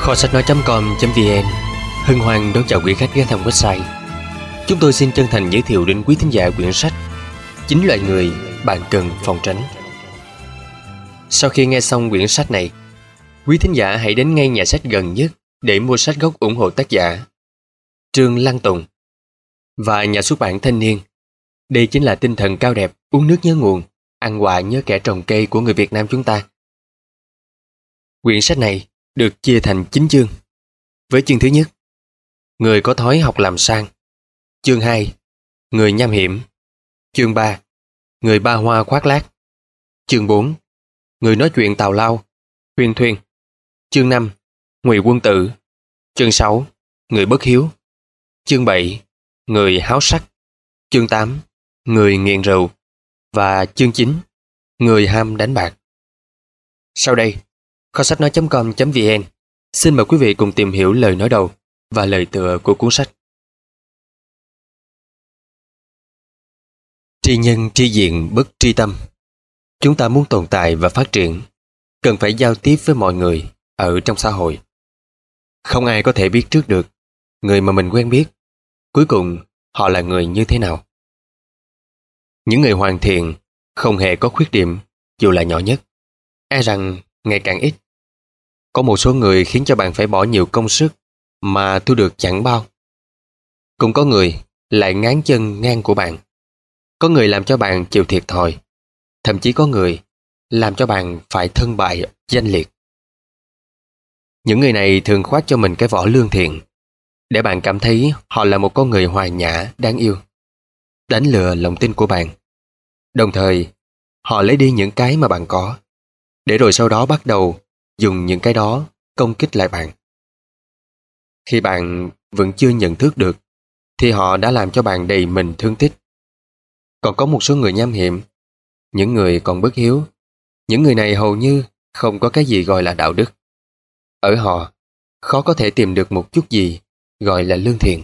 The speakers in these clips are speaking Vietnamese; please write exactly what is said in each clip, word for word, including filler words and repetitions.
Kho sách nói.com.vn hân hoan đón chào quý khách ghé thăm website. Chúng tôi xin chân thành giới thiệu đến quý thính giả quyển sách Chín loại người bạn cần phòng tránh. Sau khi nghe xong quyển sách này, quý thính giả hãy đến ngay nhà sách gần nhất để mua sách gốc ủng hộ tác giả Trương Lăng Tùng và nhà xuất bản Thanh Niên. Đây chính là tinh thần cao đẹp, uống nước nhớ nguồn, ăn quả nhớ kẻ trồng cây của người Việt Nam chúng ta. Quyển sách này được chia thành chín chương. Với chương thứ nhất, người có thói học làm sang. Chương hai, người nham hiểm. Chương ba, người ba hoa khoác lác. Chương bốn, người nói chuyện tào lao, huyên thuyên. Chương năm, ngụy quân tử. Chương sáu, người bất hiếu. Chương bảy, người háo sắc. Chương tám, người nghiện rượu. Và chương chín, người ham đánh bạc. Sau đây, kho sách nói.com.vn xin mời quý vị cùng tìm hiểu lời nói đầu và lời tựa của cuốn sách. Tri nhân tri diện bất tri tâm. Chúng ta muốn tồn tại và phát triển, cần phải giao tiếp với mọi người ở trong xã hội. Không ai có thể biết trước được người mà mình quen biết, cuối cùng họ là người như thế nào. Những người hoàn thiện không hề có khuyết điểm, dù là nhỏ nhất, e rằng ngày càng ít. Có một số người khiến cho bạn phải bỏ nhiều công sức mà thu được chẳng bao. Cũng có người lại ngáng chân ngang của bạn. Có người làm cho bạn chịu thiệt thòi. Thậm chí có người làm cho bạn phải thân bại danh liệt. Những người này thường khoác cho mình cái vỏ lương thiện, để bạn cảm thấy họ là một con người hòa nhã, đáng yêu, đánh lừa lòng tin của bạn. Đồng thời, họ lấy đi những cái mà bạn có, để rồi sau đó bắt đầu dùng những cái đó công kích lại bạn. Khi bạn vẫn chưa nhận thức được, thì họ đã làm cho bạn đầy mình thương tích. Còn có một số người nham hiểm, những người còn bất hiếu. Những người này hầu như không có cái gì gọi là đạo đức. Ở họ, khó có thể tìm được một chút gì gọi là lương thiện.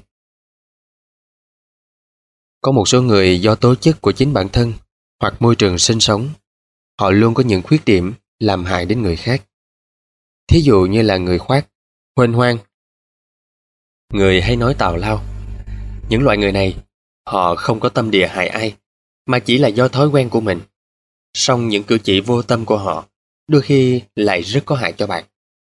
Có một số người do tố chất của chính bản thân hoặc môi trường sinh sống, họ luôn có những khuyết điểm làm hại đến người khác. Thí dụ như là người khoác, huênh hoang, người hay nói tào lao. Những loại người này, họ không có tâm địa hại ai, mà chỉ là do thói quen của mình. Song những cử chỉ vô tâm của họ đôi khi lại rất có hại cho bạn.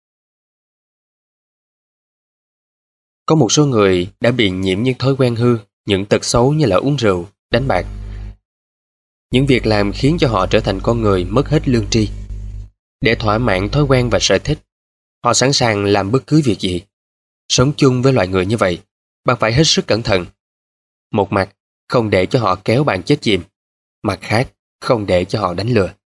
Có một số người đã bị nhiễm những thói quen hư, những tật xấu như là uống rượu, đánh bạc. Những việc làm khiến cho họ trở thành con người mất hết lương tri. Để thỏa mãn thói quen và sở thích, họ sẵn sàng làm bất cứ việc gì. Sống chung với loại người như vậy, bạn phải hết sức cẩn thận. Một mặt, không để cho họ kéo bạn chết chìm. Mặt khác, không để cho họ đánh lừa.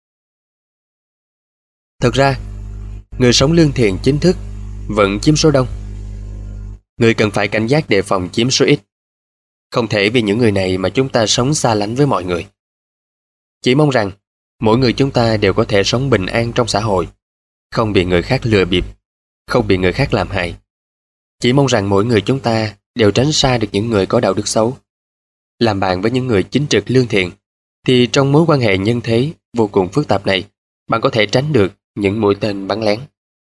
Thực ra, người sống lương thiện chính thức vẫn chiếm số đông. Người cần phải cảnh giác đề phòng chiếm số ít. Không thể vì những người này mà chúng ta sống xa lánh với mọi người. Chỉ mong rằng mỗi người chúng ta đều có thể sống bình an trong xã hội, không bị người khác lừa bịp, không bị người khác làm hại. Chỉ mong rằng mỗi người chúng ta đều tránh xa được những người có đạo đức xấu. Làm bạn với những người chính trực lương thiện, thì trong mối quan hệ nhân thế vô cùng phức tạp này, bạn có thể tránh được những mũi tên bắn lén.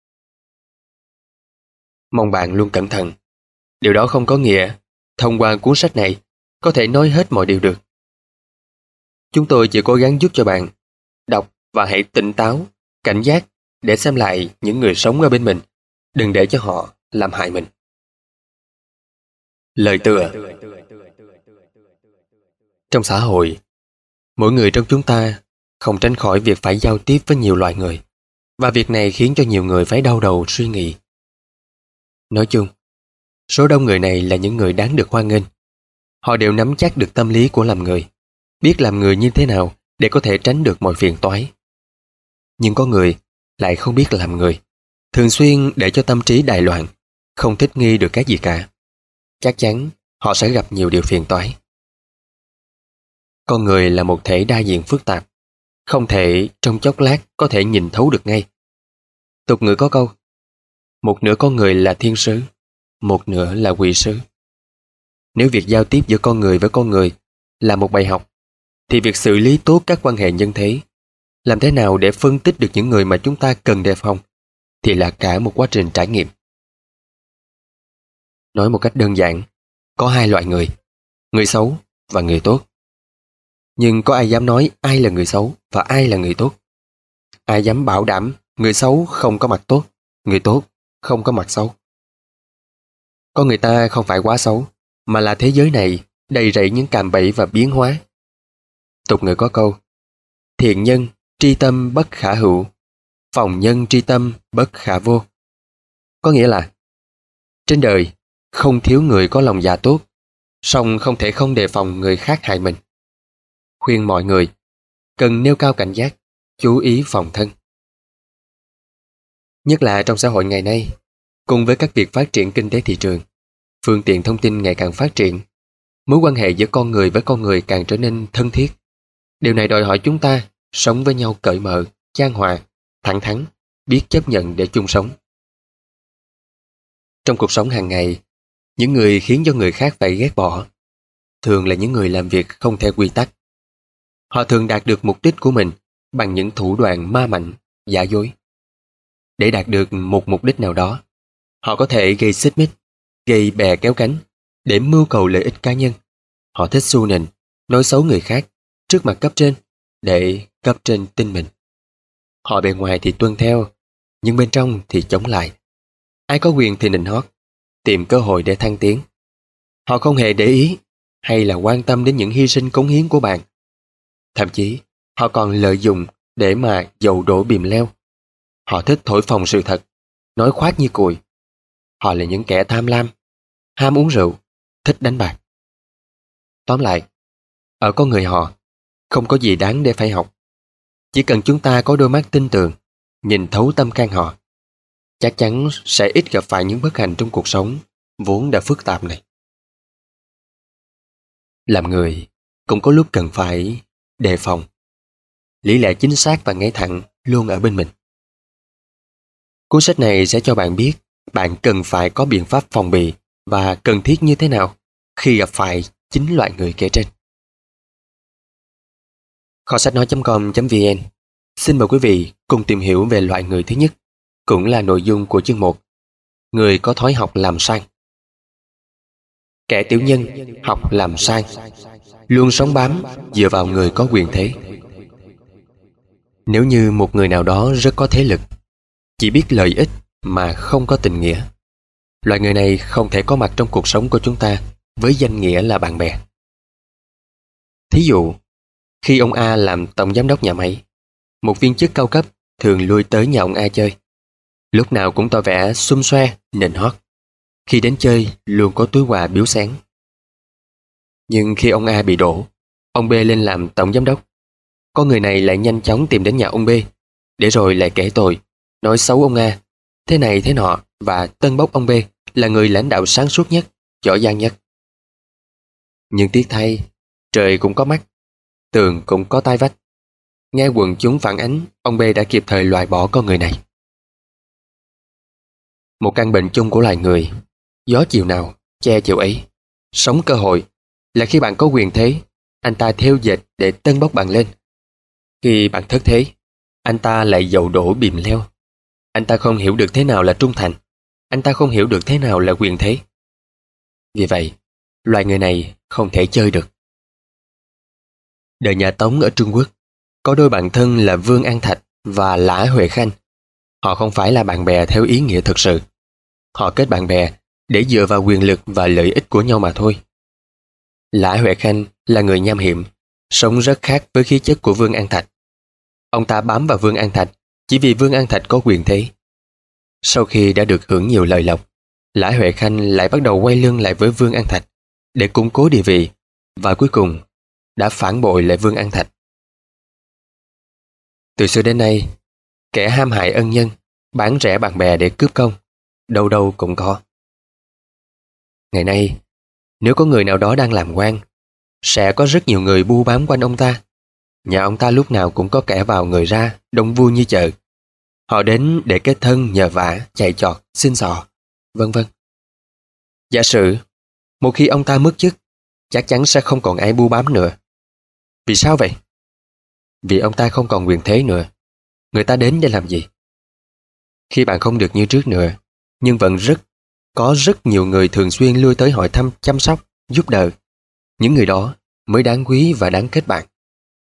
Mong bạn luôn cẩn thận. Điều đó không có nghĩa thông qua cuốn sách này có thể nói hết mọi điều được. Chúng tôi chỉ cố gắng giúp cho bạn đọc và hãy tỉnh táo, cảnh giác để xem lại những người sống ở bên mình, đừng để cho họ làm hại mình. Lời tựa. Trong xã hội, mỗi người trong chúng ta không tránh khỏi việc phải giao tiếp với nhiều loại người, và việc này khiến cho nhiều người phải đau đầu suy nghĩ. Nói chung, số đông người này là những người đáng được hoan nghênh. Họ đều nắm chắc được tâm lý của làm người, biết làm người như thế nào để có thể tránh được mọi phiền toái. Nhưng có người lại không biết làm người, thường xuyên để cho tâm trí đại loạn, không thích nghi được cái gì cả. Chắc chắn họ sẽ gặp nhiều điều phiền toái. Con người là một thể đa diện phức tạp, không thể trong chốc lát có thể nhìn thấu được ngay. Tục ngữ có câu, một nửa con người là thiên sứ, một nửa là quỷ sứ. Nếu việc giao tiếp giữa con người với con người là một bài học, thì việc xử lý tốt các quan hệ nhân thế, làm thế nào để phân tích được những người mà chúng ta cần đề phòng, thì là cả một quá trình trải nghiệm. Nói một cách đơn giản, có hai loại người, người xấu và người tốt. Nhưng có ai dám nói ai là người xấu và ai là người tốt? Ai dám bảo đảm người xấu không có mặt tốt, người tốt không có mặt xấu? Con người ta không phải quá xấu, mà là thế giới này đầy rẫy những cạm bẫy và biến hóa. Tục ngữ có câu, thiện nhân tri tâm bất khả hữu, phòng nhân tri tâm bất khả vô. Có nghĩa là, trên đời không thiếu người có lòng dạ tốt, song không thể không đề phòng người khác hại mình. Khuyên mọi người cần nêu cao cảnh giác, chú ý phòng thân. Nhất là trong xã hội ngày nay, cùng với các việc phát triển kinh tế thị trường, phương tiện thông tin ngày càng phát triển, mối quan hệ giữa con người với con người càng trở nên thân thiết. Điều này đòi hỏi chúng ta sống với nhau cởi mở, chan hòa, thẳng thắn, biết chấp nhận để chung sống. Trong cuộc sống hàng ngày, những người khiến cho người khác phải ghét bỏ thường là những người làm việc không theo quy tắc. Họ thường đạt được mục đích của mình bằng những thủ đoạn ma mạnh, giả dối. Để đạt được một mục đích nào đó, họ có thể gây xích mích, gây bè kéo cánh để mưu cầu lợi ích cá nhân. Họ thích xu nịnh, nói xấu người khác trước mặt cấp trên để cấp trên tin mình. Họ bề ngoài thì tuân theo, nhưng bên trong thì chống lại. Ai có quyền thì nịnh hót, tìm cơ hội để thăng tiến. Họ không hề để ý hay là quan tâm đến những hy sinh cống hiến của bạn. Thậm chí, họ còn lợi dụng để mà dầu đổ bìm leo. Họ thích thổi phồng sự thật, nói khoác như cùi. Họ là những kẻ tham lam, ham uống rượu, thích đánh bạc. Tóm lại, ở con người họ, không có gì đáng để phải học. Chỉ cần chúng ta có đôi mắt tinh tường, nhìn thấu tâm can họ, chắc chắn sẽ ít gặp phải những bất hạnh trong cuộc sống vốn đã phức tạp này. Làm người cũng có lúc cần phải đề phòng. Lý lẽ chính xác và ngay thẳng luôn ở bên mình. Cuốn sách này sẽ cho bạn biết bạn cần phải có biện pháp phòng bị và cần thiết như thế nào khi gặp phải chính loại người kể trên. Kho sách nói com vn xin mời quý vị cùng tìm hiểu về loại người thứ nhất, cũng là nội dung của chương một, người có thói học làm sang. Kẻ tiểu nhân học làm sang, luôn sống bám dựa vào người có quyền thế. Nếu như một người nào đó rất có thế lực, chỉ biết lợi ích mà không có tình nghĩa, loại người này không thể có mặt trong cuộc sống của chúng ta với danh nghĩa là bạn bè. Thí dụ, khi ông A làm tổng giám đốc nhà máy, một viên chức cao cấp thường lui tới nhà ông A chơi. Lúc nào cũng tỏ vẻ xum xoe, nịnh hót. Khi đến chơi luôn có túi quà biếu xén. Nhưng khi ông A bị đổ, ông B lên làm tổng giám đốc, con người này lại nhanh chóng tìm đến nhà ông B, để rồi lại kể tội, nói xấu ông A, thế này thế nọ, và tân bốc ông B là người lãnh đạo sáng suốt nhất, giỏi giang nhất. Nhưng tiếc thay, trời cũng có mắt, tường cũng có tai vách. Nghe quần chúng phản ánh, ông B đã kịp thời loại bỏ con người này. Một căn bệnh chung của loài người, gió chiều nào, che chiều ấy. Sống cơ hội là khi bạn có quyền thế, anh ta theo dệt để tân bốc bạn lên. Khi bạn thất thế, anh ta lại dầu đổ bìm leo. Anh ta không hiểu được thế nào là trung thành. Anh ta không hiểu được thế nào là quyền thế. Vì vậy, loài người này không thể chơi được. Đời nhà Tống ở Trung Quốc, có đôi bạn thân là Vương An Thạch và Lã Huệ Khanh. Họ không phải là bạn bè theo ý nghĩa thực sự. Họ kết bạn bè để dựa vào quyền lực và lợi ích của nhau mà thôi. Lã Huệ Khanh là người nham hiểm, sống rất khác với khí chất của Vương An Thạch. Ông ta bám vào Vương An Thạch chỉ vì Vương An Thạch có quyền thế. Sau khi đã được hưởng nhiều lợi lộc, Lã Huệ Khanh lại bắt đầu quay lưng lại với Vương An Thạch để củng cố địa vị, và cuối cùng đã phản bội lại Vương An Thạch. Từ xưa đến nay, kẻ ham hại ân nhân, bán rẻ bạn bè để cướp công, đâu đâu cũng có. Ngày nay, nếu có người nào đó đang làm quan, sẽ có rất nhiều người bu bám quanh ông ta. Nhà ông ta lúc nào cũng có kẻ vào người ra, đông vui như chợ. Họ đến để kết thân nhờ vả, chạy chọt, xin xò, vân vân. Giả sử, một khi ông ta mất chức, chắc chắn sẽ không còn ai bu bám nữa. Vì sao vậy? Vì ông ta không còn quyền thế nữa. Người ta đến để làm gì? Khi bạn không được như trước nữa, nhưng vẫn rất có rất nhiều người thường xuyên lui tới hỏi thăm, chăm sóc, giúp đỡ. Những người đó mới đáng quý và đáng kết bạn.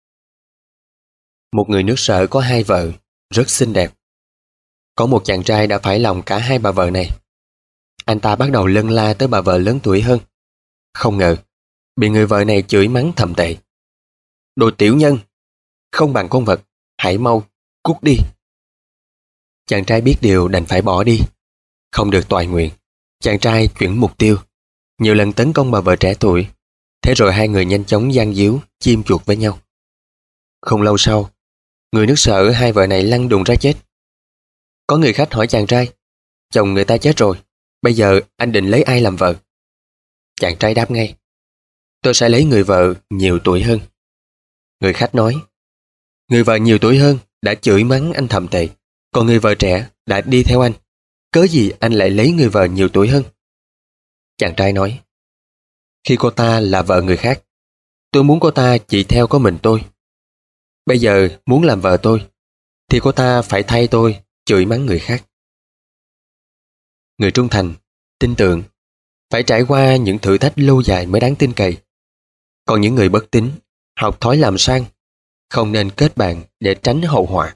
Một người nước Sở có hai vợ, rất xinh đẹp. Có một chàng trai đã phải lòng cả hai bà vợ này. Anh ta bắt đầu lân la tới bà vợ lớn tuổi hơn. Không ngờ, bị người vợ này chửi mắng thậm tệ. Đồ tiểu nhân, không bằng con vật, hãy mau, cút đi. Chàng trai biết điều đành phải bỏ đi. Không được toại nguyện, chàng trai chuyển mục tiêu, nhiều lần tấn công bà vợ trẻ tuổi. Thế rồi hai người nhanh chóng gian díu, chiêm chuột với nhau. Không lâu sau, người nước Sở hai vợ này lăn đùng ra chết. Có người khách hỏi chàng trai, chồng người ta chết rồi, bây giờ anh định lấy ai làm vợ? Chàng trai đáp ngay, tôi sẽ lấy người vợ nhiều tuổi hơn. Người khách nói, người vợ nhiều tuổi hơn đã chửi mắng anh thậm tệ, còn người vợ trẻ đã đi theo anh. Cớ gì anh lại lấy người vợ nhiều tuổi hơn? Chàng trai nói, khi cô ta là vợ người khác, tôi muốn cô ta chỉ theo có mình tôi. Bây giờ muốn làm vợ tôi, thì cô ta phải thay tôi chửi mắng người khác. Người trung thành, tin tưởng, phải trải qua những thử thách lâu dài mới đáng tin cậy. Còn những người bất tín, học thói làm sang, không nên kết bạn để tránh hậu họa.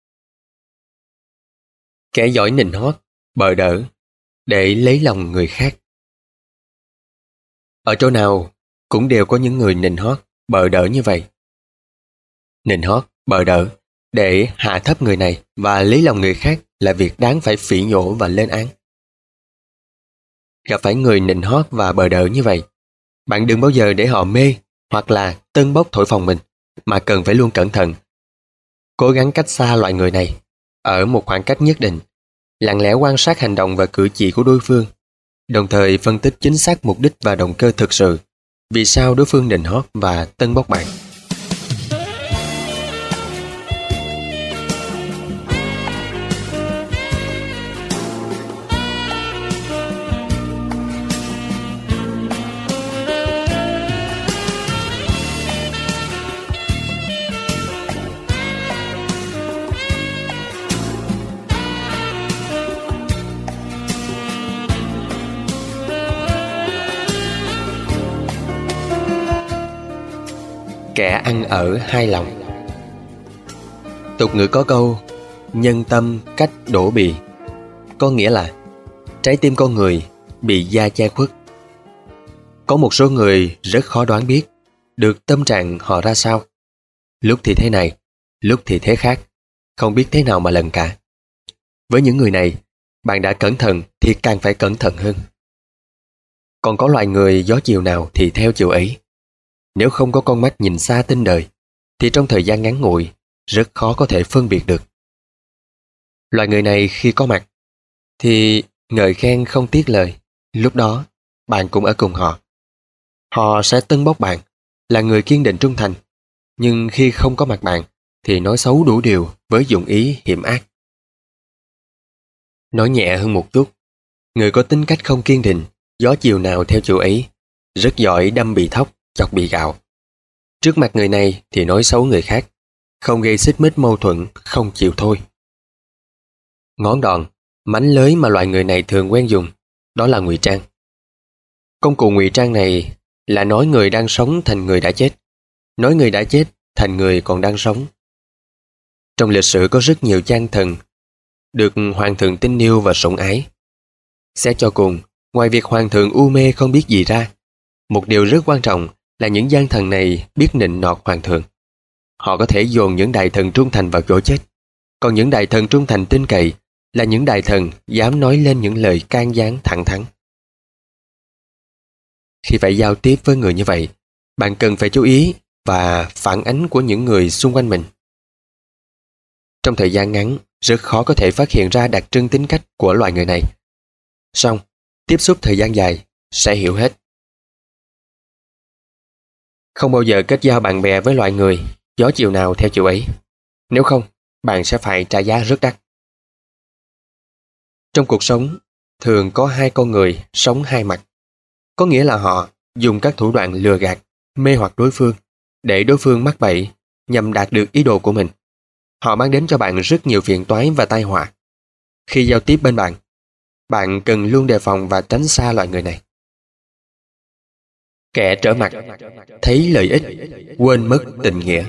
Kẻ giỏi nịnh hót, bợ đỡ, để lấy lòng người khác. Ở chỗ nào cũng đều có những người nịnh hót, bợ đỡ như vậy. Nịnh hót, bợ đỡ, để hạ thấp người này và lấy lòng người khác là việc đáng phải phỉ nhổ và lên án. Gặp phải người nịnh hót và bợ đỡ như vậy, bạn đừng bao giờ để họ mê hoặc là tâng bốc thổi phồng mình, mà cần phải luôn cẩn thận. Cố gắng cách xa loại người này, ở một khoảng cách nhất định, lặng lẽ quan sát hành động và cử chỉ của đối phương, đồng thời phân tích chính xác mục đích và động cơ thực sự, vì sao đối phương nịnh hót và tâng bốc bạn. Kẻ ăn ở hai lòng. Tục ngữ có câu nhân tâm cách đổ bì, có nghĩa là trái tim con người bị da che khuất. Có một số người rất khó đoán biết được tâm trạng họ ra sao. Lúc thì thế này, lúc thì thế khác, không biết thế nào mà lần cả. Với những người này, bạn đã cẩn thận thì càng phải cẩn thận hơn. Còn có loại người gió chiều nào thì theo chiều ấy. Nếu không có con mắt nhìn xa tinh đời, thì trong thời gian ngắn ngủi, rất khó có thể phân biệt được. Loại người này khi có mặt, thì ngợi khen không tiếc lời. Lúc đó, bạn cũng ở cùng họ. Họ sẽ tâng bốc bạn, là người kiên định trung thành. Nhưng khi không có mặt bạn, thì nói xấu đủ điều với dụng ý hiểm ác. Nói nhẹ hơn một chút, người có tính cách không kiên định, gió chiều nào theo chiều ấy, rất giỏi đâm bị thóc, chọc bị gạo. Trước mặt người này thì nói xấu người khác, không gây xích mích mâu thuẫn, không chịu thôi. Ngón đòn, mánh lới mà loại người này thường quen dùng, đó là ngụy trang. Công cụ ngụy trang này là nói người đang sống thành người đã chết, nói người đã chết thành người còn đang sống. Trong lịch sử có rất nhiều gian thần được hoàng thượng tin yêu và sủng ái. Xét cho cùng, ngoài việc hoàng thượng u mê không biết gì ra, một điều rất quan trọng là những gian thần này biết nịnh nọt hoàng thượng. Họ có thể dồn những đại thần trung thành vào chỗ chết, còn những đại thần trung thành tin cậy là những đại thần dám nói lên những lời can gián thẳng thắn. Khi phải giao tiếp với người như vậy, bạn cần phải chú ý và phản ánh của những người xung quanh mình. Trong thời gian ngắn, rất khó có thể phát hiện ra đặc trưng tính cách của loại người này. Song, tiếp xúc thời gian dài sẽ hiểu hết. Không bao giờ kết giao bạn bè với loại người gió chiều nào theo chiều ấy. Nếu không, bạn sẽ phải trả giá rất đắt. Trong cuộc sống, thường có hai con người sống hai mặt. Có nghĩa là họ dùng các thủ đoạn lừa gạt, mê hoặc đối phương, để đối phương mắc bẫy nhằm đạt được ý đồ của mình. Họ mang đến cho bạn rất nhiều phiền toái và tai họa. Khi giao tiếp bên bạn, bạn cần luôn đề phòng và tránh xa loại người này. Kẻ trở mặt, thấy lợi ích, quên mất tình nghĩa.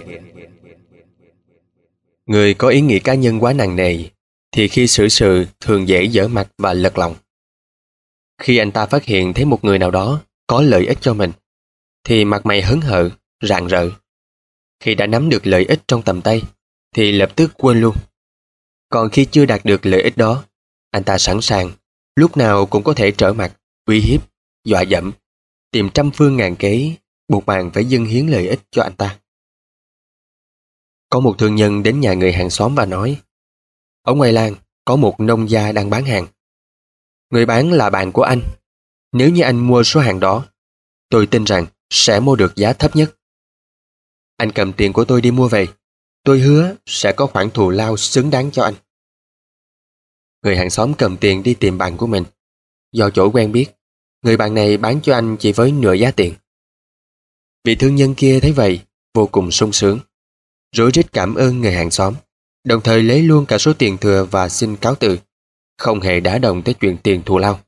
Người có ý nghĩa cá nhân quá nặng nề thì khi xử sự thường dễ dở mặt và lật lòng. Khi anh ta phát hiện thấy một người nào đó có lợi ích cho mình thì mặt mày hớn hở, rạng rỡ. Khi đã nắm được lợi ích trong tầm tay thì lập tức quên luôn. Còn khi chưa đạt được lợi ích đó, anh ta sẵn sàng lúc nào cũng có thể trở mặt, uy hiếp, dọa dẫm, tìm trăm phương ngàn kế buộc bạn phải dâng hiến lợi ích cho anh ta. Có một thương nhân đến nhà người hàng xóm và nói: ở ngoài làng có một nông gia đang bán hàng. Người bán là bạn của anh. Nếu như anh mua số hàng đó, tôi tin rằng sẽ mua được giá thấp nhất. Anh cầm tiền của tôi đi mua về, tôi hứa sẽ có khoản thù lao xứng đáng cho anh. Người hàng xóm cầm tiền đi tìm bạn của mình. Do chỗ quen biết, người bạn này bán cho anh chỉ với nửa giá tiền. Vị thương nhân kia thấy vậy, vô cùng sung sướng, rối rít cảm ơn người hàng xóm, đồng thời lấy luôn cả số tiền thừa và xin cáo từ, không hề đả động tới chuyện tiền thù lao.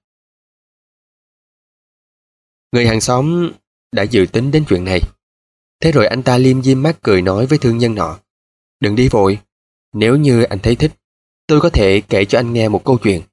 Người hàng xóm đã dự tính đến chuyện này. Thế rồi anh ta liêm diêm mắt cười nói với thương nhân nọ: đừng đi vội, nếu như anh thấy thích, tôi có thể kể cho anh nghe một câu chuyện.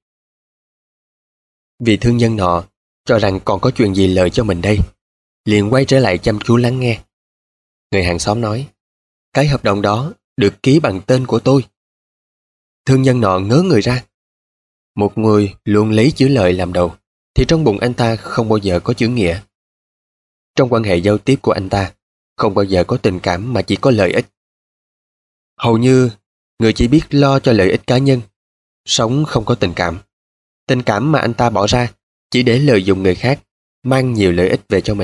Vì thương nhân nọ cho rằng còn có chuyện gì lời cho mình đây, liền quay trở lại chăm chú lắng nghe. Người hàng xóm nói: cái hợp đồng đó được ký bằng tên của tôi. Thương nhân nọ ngớ người ra. Một người luôn lấy chữ lợi làm đầu thì trong bụng anh ta không bao giờ có chữ nghĩa. Trong quan hệ giao tiếp của anh ta không bao giờ có tình cảm mà chỉ có lợi ích. Hầu như người chỉ biết lo cho lợi ích cá nhân, sống không có tình cảm. Tình cảm mà anh ta bỏ ra chỉ để lợi dụng người khác, mang nhiều lợi ích về cho mình.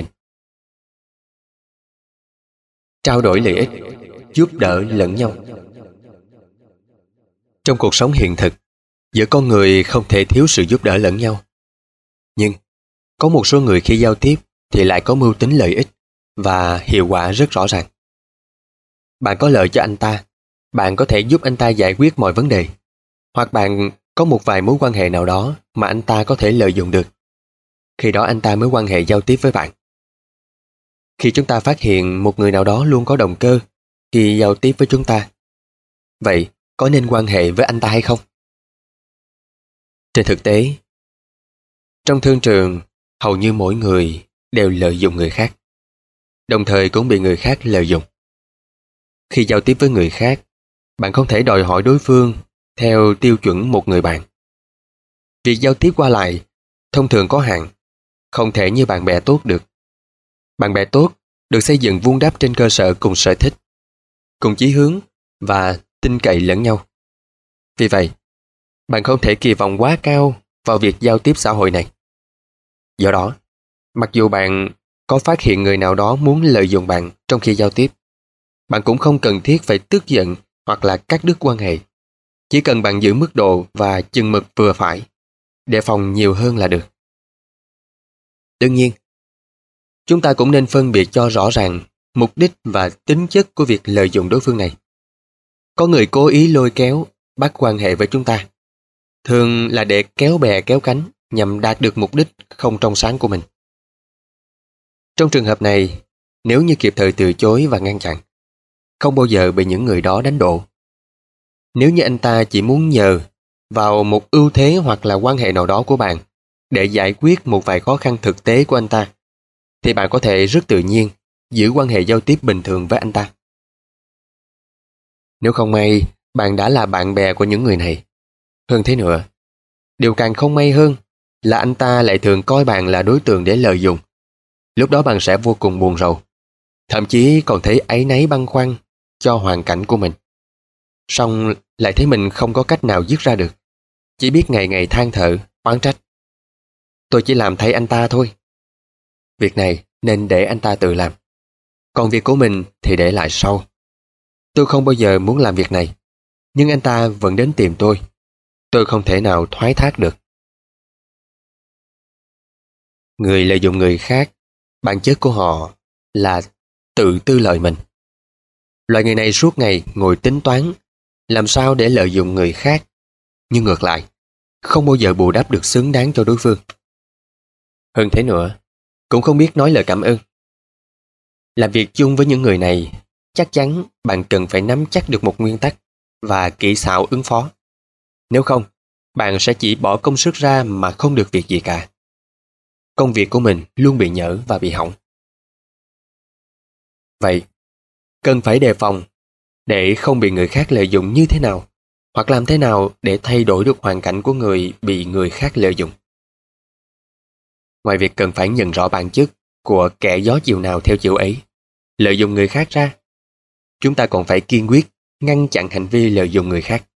Trao đổi lợi ích, giúp đỡ lẫn nhau. Trong cuộc sống hiện thực, giữa con người không thể thiếu sự giúp đỡ lẫn nhau. Nhưng có một số người khi giao tiếp thì lại có mưu tính lợi ích và hiệu quả rất rõ ràng. Bạn có lợi cho anh ta, bạn có thể giúp anh ta giải quyết mọi vấn đề. Hoặc bạn có một vài mối quan hệ nào đó mà anh ta có thể lợi dụng được. Khi đó anh ta mới quan hệ giao tiếp với bạn. Khi chúng ta phát hiện một người nào đó luôn có động cơ khi giao tiếp với chúng ta, vậy có nên quan hệ với anh ta hay không? Trên thực tế, trong thương trường, hầu như mỗi người đều lợi dụng người khác, đồng thời cũng bị người khác lợi dụng. Khi giao tiếp với người khác, bạn không thể đòi hỏi đối phương theo tiêu chuẩn một người bạn. Việc giao tiếp qua lại thông thường có hạn, không thể như bạn bè tốt được. Bạn bè tốt được xây dựng vun đắp trên cơ sở cùng sở thích, cùng chí hướng và tin cậy lẫn nhau. Vì vậy, bạn không thể kỳ vọng quá cao vào việc giao tiếp xã hội này. Do đó, mặc dù bạn có phát hiện người nào đó muốn lợi dụng bạn trong khi giao tiếp, bạn cũng không cần thiết phải tức giận hoặc là cắt đứt quan hệ. Chỉ cần bạn giữ mức độ và chừng mực vừa phải, đề phòng nhiều hơn là được. Đương nhiên, chúng ta cũng nên phân biệt cho rõ ràng mục đích và tính chất của việc lợi dụng đối phương này. Có người cố ý lôi kéo, bắt quan hệ với chúng ta, thường là để kéo bè kéo cánh nhằm đạt được mục đích không trong sáng của mình. Trong trường hợp này, nếu như kịp thời từ chối và ngăn chặn, không bao giờ bị những người đó đánh đổ. Nếu như anh ta chỉ muốn nhờ vào một ưu thế hoặc là quan hệ nào đó của bạn để giải quyết một vài khó khăn thực tế của anh ta, thì bạn có thể rất tự nhiên giữ quan hệ giao tiếp bình thường với anh ta. Nếu không may, bạn đã là bạn bè của những người này. Hơn thế nữa, điều càng không may hơn là anh ta lại thường coi bạn là đối tượng để lợi dụng. Lúc đó bạn sẽ vô cùng buồn rầu, thậm chí còn thấy áy náy băn khoăn cho hoàn cảnh của mình. Song lại thấy mình không có cách nào dứt ra được, chỉ biết ngày ngày than thở, oán trách. Tôi chỉ làm thay anh ta thôi. Việc này nên để anh ta tự làm, còn việc của mình thì để lại sau. Tôi không bao giờ muốn làm việc này, nhưng anh ta vẫn đến tìm tôi. Tôi không thể nào thoái thác được. Người lợi dụng người khác, bản chất của họ là tự tư lợi mình. Loại người này suốt ngày ngồi tính toán làm sao để lợi dụng người khác. Nhưng ngược lại, không bao giờ bù đắp được xứng đáng cho đối phương. Hơn thế nữa, cũng không biết nói lời cảm ơn. Làm việc chung với những người này, chắc chắn bạn cần phải nắm chắc được một nguyên tắc và kỹ xảo ứng phó. Nếu không, bạn sẽ chỉ bỏ công sức ra mà không được việc gì cả. Công việc của mình luôn bị nhỡ và bị hỏng. Vậy, cần phải đề phòng để không bị người khác lợi dụng như thế nào, hoặc làm thế nào để thay đổi được hoàn cảnh của người bị người khác lợi dụng. Ngoài việc cần phải nhận rõ bản chất của kẻ gió chiều nào theo chiều ấy, lợi dụng người khác ra, chúng ta còn phải kiên quyết ngăn chặn hành vi lợi dụng người khác.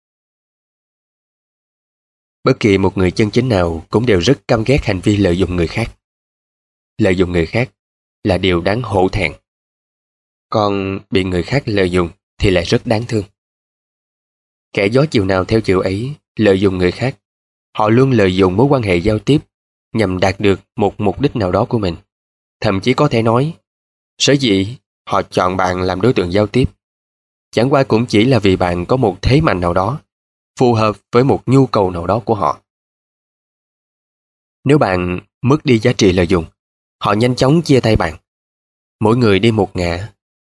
Bất kỳ một người chân chính nào cũng đều rất căm ghét hành vi lợi dụng người khác. Lợi dụng người khác là điều đáng hổ thẹn. Còn bị người khác lợi dụng thì lại rất đáng thương. Kẻ gió chiều nào theo chiều ấy lợi dụng người khác. Họ luôn lợi dụng mối quan hệ giao tiếp nhằm đạt được một mục đích nào đó của mình. Thậm chí có thể nói, sở dĩ họ chọn bạn làm đối tượng giao tiếp, chẳng qua cũng chỉ là vì bạn có một thế mạnh nào đó, phù hợp với một nhu cầu nào đó của họ. Nếu bạn mất đi giá trị lợi dụng, họ nhanh chóng chia tay bạn. Mỗi người đi một ngả.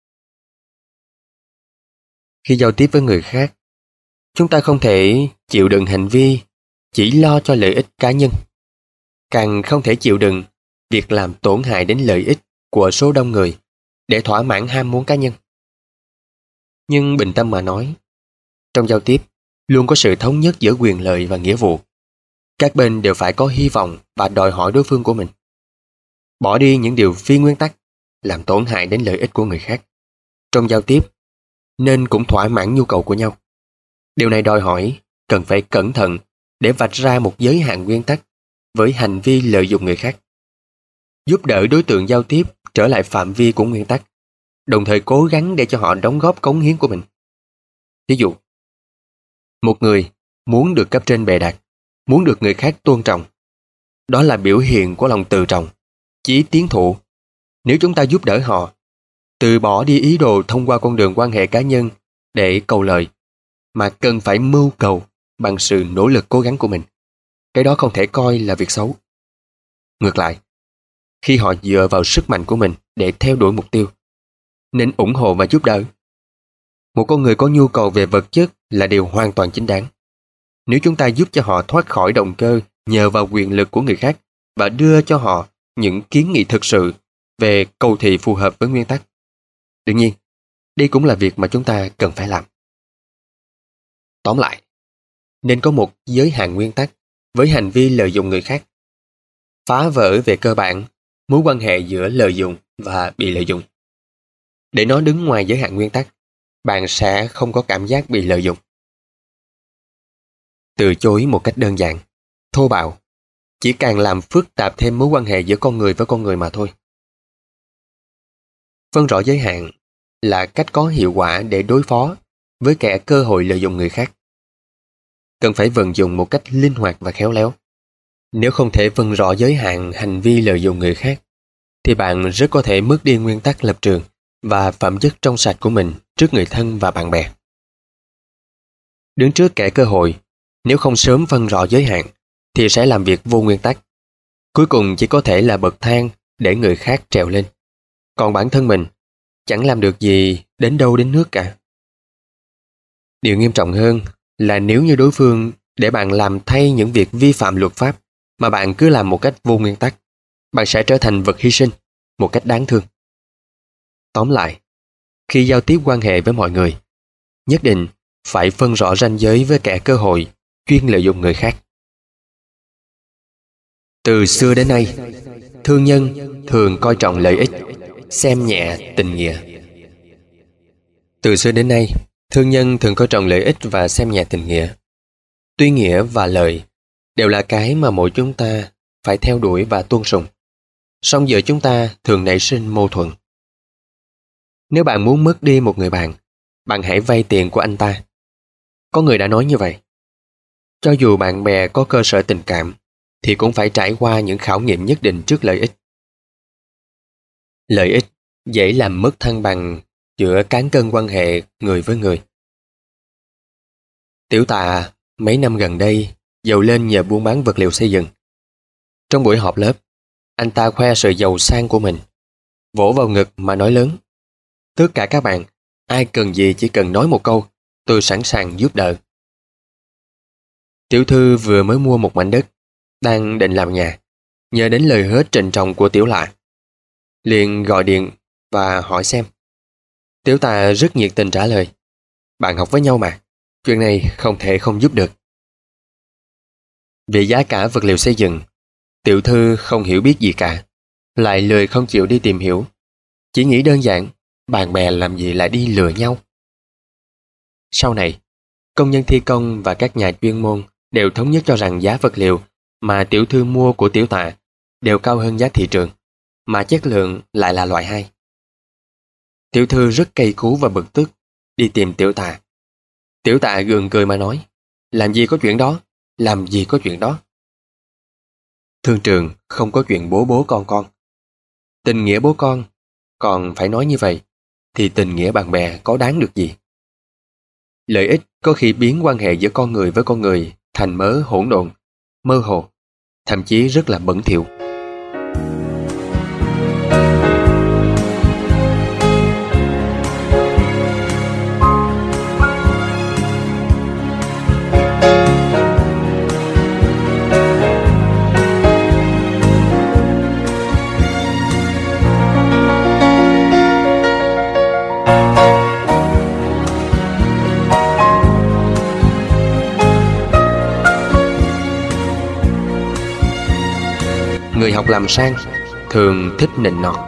Khi giao tiếp với người khác, chúng ta không thể chịu đựng hành vi chỉ lo cho lợi ích cá nhân. Càng không thể chịu đựng việc làm tổn hại đến lợi ích của số đông người để thỏa mãn ham muốn cá nhân. Nhưng bình tâm mà nói, trong giao tiếp luôn có sự thống nhất giữa quyền lợi và nghĩa vụ. Các bên đều phải có hy vọng và đòi hỏi đối phương của mình. Bỏ đi những điều phi nguyên tắc, làm tổn hại đến lợi ích của người khác. Trong giao tiếp, nên cũng thỏa mãn nhu cầu của nhau. Điều này đòi hỏi cần phải cẩn thận để vạch ra một giới hạn nguyên tắc với hành vi lợi dụng người khác. Giúp đỡ đối tượng giao tiếp trở lại phạm vi của nguyên tắc, đồng thời cố gắng để cho họ đóng góp cống hiến của mình. Ví dụ, một người muốn được cấp trên bề đặt, muốn được người khác tôn trọng. Đó là biểu hiện của lòng từ trọng, chí tiến thủ. Nếu chúng ta giúp đỡ họ, từ bỏ đi ý đồ thông qua con đường quan hệ cá nhân để cầu lợi, mà cần phải mưu cầu bằng sự nỗ lực cố gắng của mình, cái đó không thể coi là việc xấu. Ngược lại, khi họ dựa vào sức mạnh của mình để theo đuổi mục tiêu, nên ủng hộ và giúp đỡ. Một con người có nhu cầu về vật chất là điều hoàn toàn chính đáng. Nếu chúng ta giúp cho họ thoát khỏi động cơ nhờ vào quyền lực của người khác và đưa cho họ những kiến nghị thực sự về cầu thị phù hợp với nguyên tắc, đương nhiên, đây cũng là việc mà chúng ta cần phải làm. Tóm lại, nên có một giới hạn nguyên tắc với hành vi lợi dụng người khác. Phá vỡ về cơ bản mối quan hệ giữa lợi dụng và bị lợi dụng. Để nó đứng ngoài giới hạn nguyên tắc, bạn sẽ không có cảm giác bị lợi dụng. Từ chối một cách đơn giản, thô bạo, chỉ càng làm phức tạp thêm mối quan hệ giữa con người với con người mà thôi. Phân rõ giới hạn là cách có hiệu quả để đối phó với kẻ cơ hội lợi dụng người khác. Cần phải vận dụng một cách linh hoạt và khéo léo. Nếu không thể phân rõ giới hạn hành vi lợi dụng người khác, thì bạn rất có thể mất đi nguyên tắc lập trường và phẩm chất trong sạch của mình trước người thân và bạn bè. Đứng trước kẻ cơ hội, nếu không sớm phân rõ giới hạn, thì sẽ làm việc vô nguyên tắc. Cuối cùng chỉ có thể là bậc thang để người khác trèo lên. Còn bản thân mình chẳng làm được gì đến đâu đến nước cả. Điều nghiêm trọng hơn là nếu như đối phương để bạn làm thay những việc vi phạm luật pháp mà bạn cứ làm một cách vô nguyên tắc, bạn sẽ trở thành vật hy sinh một cách đáng thương. Tóm lại, khi giao tiếp quan hệ với mọi người, nhất định phải phân rõ ranh giới với kẻ cơ hội chuyên lợi dụng người khác. Từ xưa đến nay, thương nhân thường coi trọng lợi ích, xem nhẹ tình nghĩa. Từ xưa đến nay, thương nhân thường coi trọng lợi ích và xem nhẹ tình nghĩa. Tuy nghĩa và lợi đều là cái mà mỗi chúng ta phải theo đuổi và tuân sùng, song giữa chúng ta thường nảy sinh mâu thuẫn. Nếu bạn muốn mất đi một người bạn, bạn hãy vay tiền của anh ta. Có người đã nói như vậy. Cho dù bạn bè có cơ sở tình cảm, thì cũng phải trải qua những khảo nghiệm nhất định trước lợi ích. Lợi ích dễ làm mất thăng bằng giữa cán cân quan hệ người với người. Tiểu Tạ mấy năm gần đây giàu lên nhờ buôn bán vật liệu xây dựng. Trong buổi họp lớp, anh ta khoe sự giàu sang của mình, vỗ vào ngực mà nói lớn: tất cả các bạn, ai cần gì chỉ cần nói một câu, tôi sẵn sàng giúp đỡ. Tiểu thư vừa mới mua một mảnh đất, đang định làm nhà, nhờ đến lời hứa trịnh trọng của Tiểu Lạ, liền gọi điện và hỏi xem. Tiểu Tà rất nhiệt tình trả lời: bạn học với nhau mà, chuyện này không thể không giúp được. Về giá cả vật liệu xây dựng, tiểu thư không hiểu biết gì cả, lại lười không chịu đi tìm hiểu, chỉ nghĩ đơn giản bạn bè làm gì lại đi lừa nhau. Sau này, công nhân thi công và các nhà chuyên môn đều thống nhất cho rằng giá vật liệu mà tiểu thư mua của Tiểu Tạ đều cao hơn giá thị trường, mà chất lượng lại là loại hai. Tiểu thư rất cay cú và bực tức, đi tìm Tiểu Tạ. Tiểu Tạ gượng cười mà nói: làm gì có chuyện đó, làm gì có chuyện đó. Thương trường không có chuyện bố bố con con. Tình nghĩa bố con, còn phải nói như vậy, thì tình nghĩa bạn bè có đáng được gì? Lợi ích có khi biến quan hệ giữa con người với con người thành mớ hỗn độn, mơ hồ, thậm chí rất là bẩn thỉu. Người học làm sang thường thích nịnh nọt.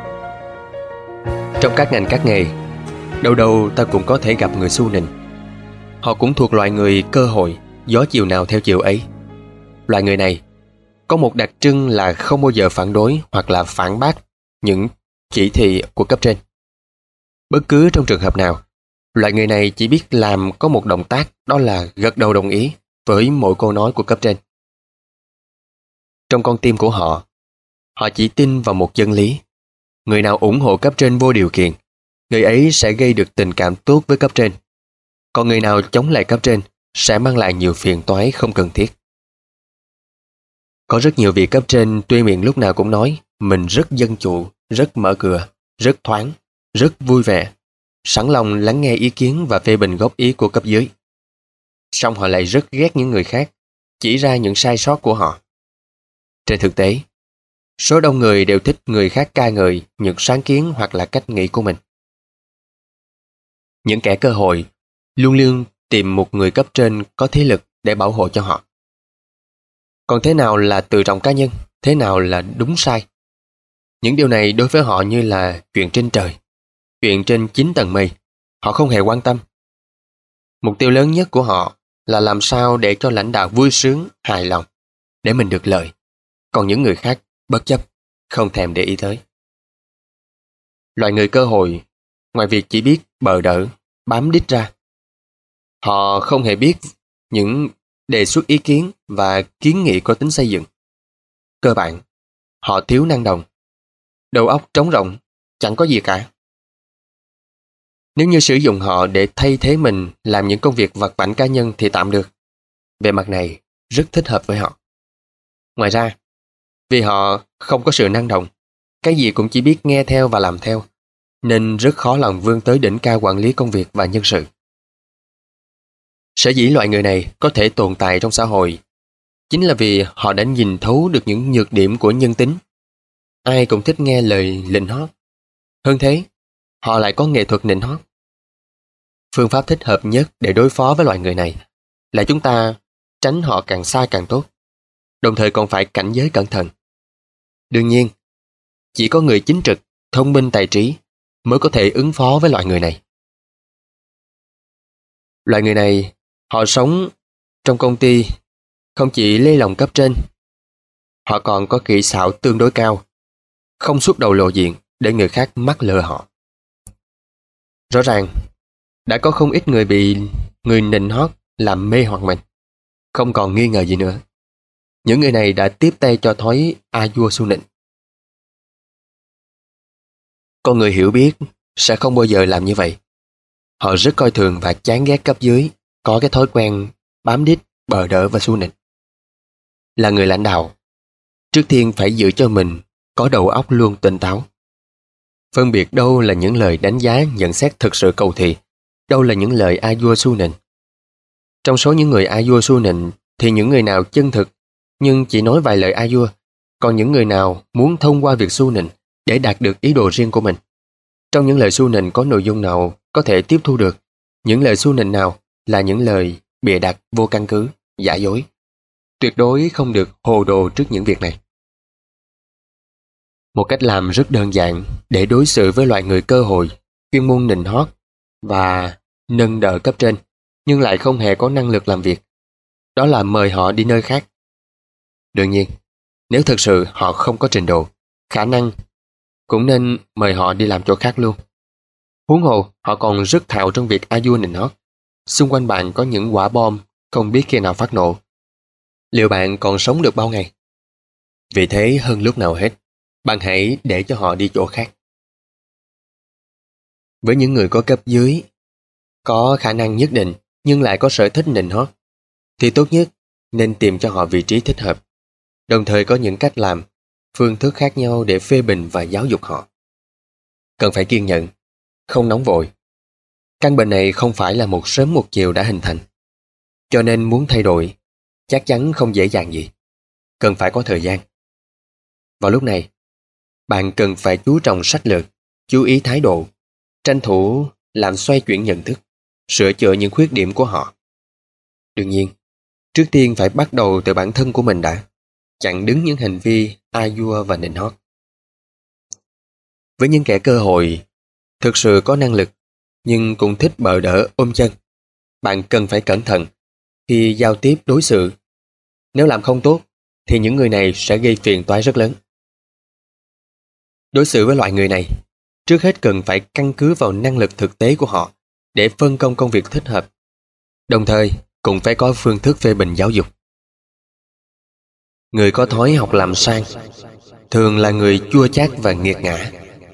Trong các ngành các nghề, đâu đâu ta cũng có thể gặp người xu nịnh. Họ cũng thuộc loại người cơ hội, gió chiều nào theo chiều ấy. Loại người này có một đặc trưng là không bao giờ phản đối hoặc là phản bác những chỉ thị của cấp trên. Bất cứ trong trường hợp nào, loại người này chỉ biết làm có một động tác, đó là gật đầu đồng ý với mỗi câu nói của cấp trên. Trong con tim của họ, họ chỉ tin vào một chân lý: người nào ủng hộ cấp trên vô điều kiện, người ấy sẽ gây được tình cảm tốt với cấp trên. Còn người nào chống lại cấp trên sẽ mang lại nhiều phiền toái không cần thiết. Có rất nhiều vị cấp trên tuy miệng lúc nào cũng nói mình rất dân chủ, rất mở cửa, rất thoáng, rất vui vẻ, sẵn lòng lắng nghe ý kiến và phê bình góp ý của cấp dưới. Song họ lại rất ghét những người khác, chỉ ra những sai sót của họ. Trên thực tế, số đông người đều thích người khác ca ngợi những sáng kiến hoặc là cách nghĩ của mình. Những kẻ cơ hội luôn luôn tìm một người cấp trên có thế lực để bảo hộ cho họ. Còn thế nào là tự trọng cá nhân, thế nào là đúng sai? Những điều này đối với họ như là chuyện trên trời, chuyện trên chín tầng mây, họ không hề quan tâm. Mục tiêu lớn nhất của họ là làm sao để cho lãnh đạo vui sướng, hài lòng, để mình được lợi. Còn những người khác bất chấp, không thèm để ý tới. Loại người cơ hội, ngoài việc chỉ biết bờ đỡ, bám đít ra, họ không hề biết những đề xuất ý kiến và kiến nghị có tính xây dựng. Cơ bản, họ thiếu năng động, đầu óc trống rỗng, chẳng có gì cả. Nếu như sử dụng họ để thay thế mình làm những công việc vặt vãnh cá nhân thì tạm được. Về mặt này, rất thích hợp với họ. Ngoài ra, vì họ không có sự năng động, cái gì cũng chỉ biết nghe theo và làm theo, nên rất khó lòng vươn tới đỉnh cao quản lý công việc và nhân sự. Sở dĩ loại người này có thể tồn tại trong xã hội chính là vì họ đã nhìn thấu được những nhược điểm của nhân tính. Ai cũng thích nghe lời nịnh hót. Hơn thế, họ lại có nghệ thuật nịnh hót. Phương pháp thích hợp nhất để đối phó với loại người này là chúng ta tránh họ càng xa càng tốt, đồng thời còn phải cảnh giới cẩn thận. Đương nhiên, chỉ có người chính trực, thông minh tài trí mới có thể ứng phó với loại người này. Loại người này, họ sống trong công ty không chỉ lấy lòng cấp trên, họ còn có kỹ xảo tương đối cao, không xuất đầu lộ diện để người khác mắc lừa họ. Rõ ràng, đã có không ít người bị người nịnh hót làm mê hoặc mình, không còn nghi ngờ gì nữa. Những người này đã tiếp tay cho thói a vua su nịnh. Con người hiểu biết sẽ không bao giờ làm như vậy. Họ rất coi thường và chán ghét cấp dưới có cái thói quen bám đít, bờ đỡ và su nịnh. là người lãnh đạo, trước tiên phải giữ cho mình có đầu óc luôn tỉnh táo. Phân biệt đâu là những lời đánh giá nhận xét thực sự cầu thị, đâu là những lời a dua su nịnh. Trong số những người a dua su nịnh thì những người nào chân thực nhưng chỉ nói vài lời a dua, còn những người nào muốn thông qua việc su nịnh để đạt được ý đồ riêng của mình. Trong những lời su nịnh có nội dung nào có thể tiếp thu được, những lời su nịnh nào là những lời bịa đặt vô căn cứ, giả dối. Tuyệt đối không được hồ đồ trước những việc này. Một cách làm rất đơn giản để đối xử với loại người cơ hội, chuyên môn nịnh hót và nâng đỡ cấp trên, nhưng lại không hề có năng lực làm việc, đó là mời họ đi nơi khác. Đương nhiên, nếu thực sự họ không có trình độ, khả năng, cũng nên mời họ đi làm chỗ khác luôn. Huống hồ, họ còn rất thạo trong việc a dua nịnh hót. Xung quanh bạn có những quả bom không biết khi nào phát nổ. Liệu bạn còn sống được bao ngày? Vì thế hơn lúc nào hết, bạn hãy để cho họ đi chỗ khác. Với những người có cấp dưới, có khả năng nhất định nhưng lại có sở thích nịnh hót, thì tốt nhất nên tìm cho họ vị trí thích hợp, đồng thời có những cách làm, phương thức khác nhau để phê bình và giáo dục họ. Cần phải kiên nhẫn, không nóng vội. Căn bệnh này không phải là một sớm một chiều đã hình thành, cho nên muốn thay đổi chắc chắn không dễ dàng gì, cần phải có thời gian. Vào lúc này, bạn cần phải chú trọng sách lược, chú ý thái độ, tranh thủ làm xoay chuyển nhận thức, sửa chữa những khuyết điểm của họ. Đương nhiên, trước tiên phải bắt đầu từ bản thân của mình đã, chặn đứng những hành vi a dua và nịnh hót. Với những kẻ cơ hội thực sự có năng lực nhưng cũng thích bợ đỡ ôm chân, bạn cần phải cẩn thận khi giao tiếp đối xử. Nếu làm không tốt thì những người này sẽ gây phiền toái rất lớn. Đối xử với loại người này, trước hết cần phải căn cứ vào năng lực thực tế của họ để phân công công việc thích hợp. Đồng thời, cũng phải có phương thức phê bình giáo dục. Người có thói học làm sang thường là người chua chát và nghiệt ngã.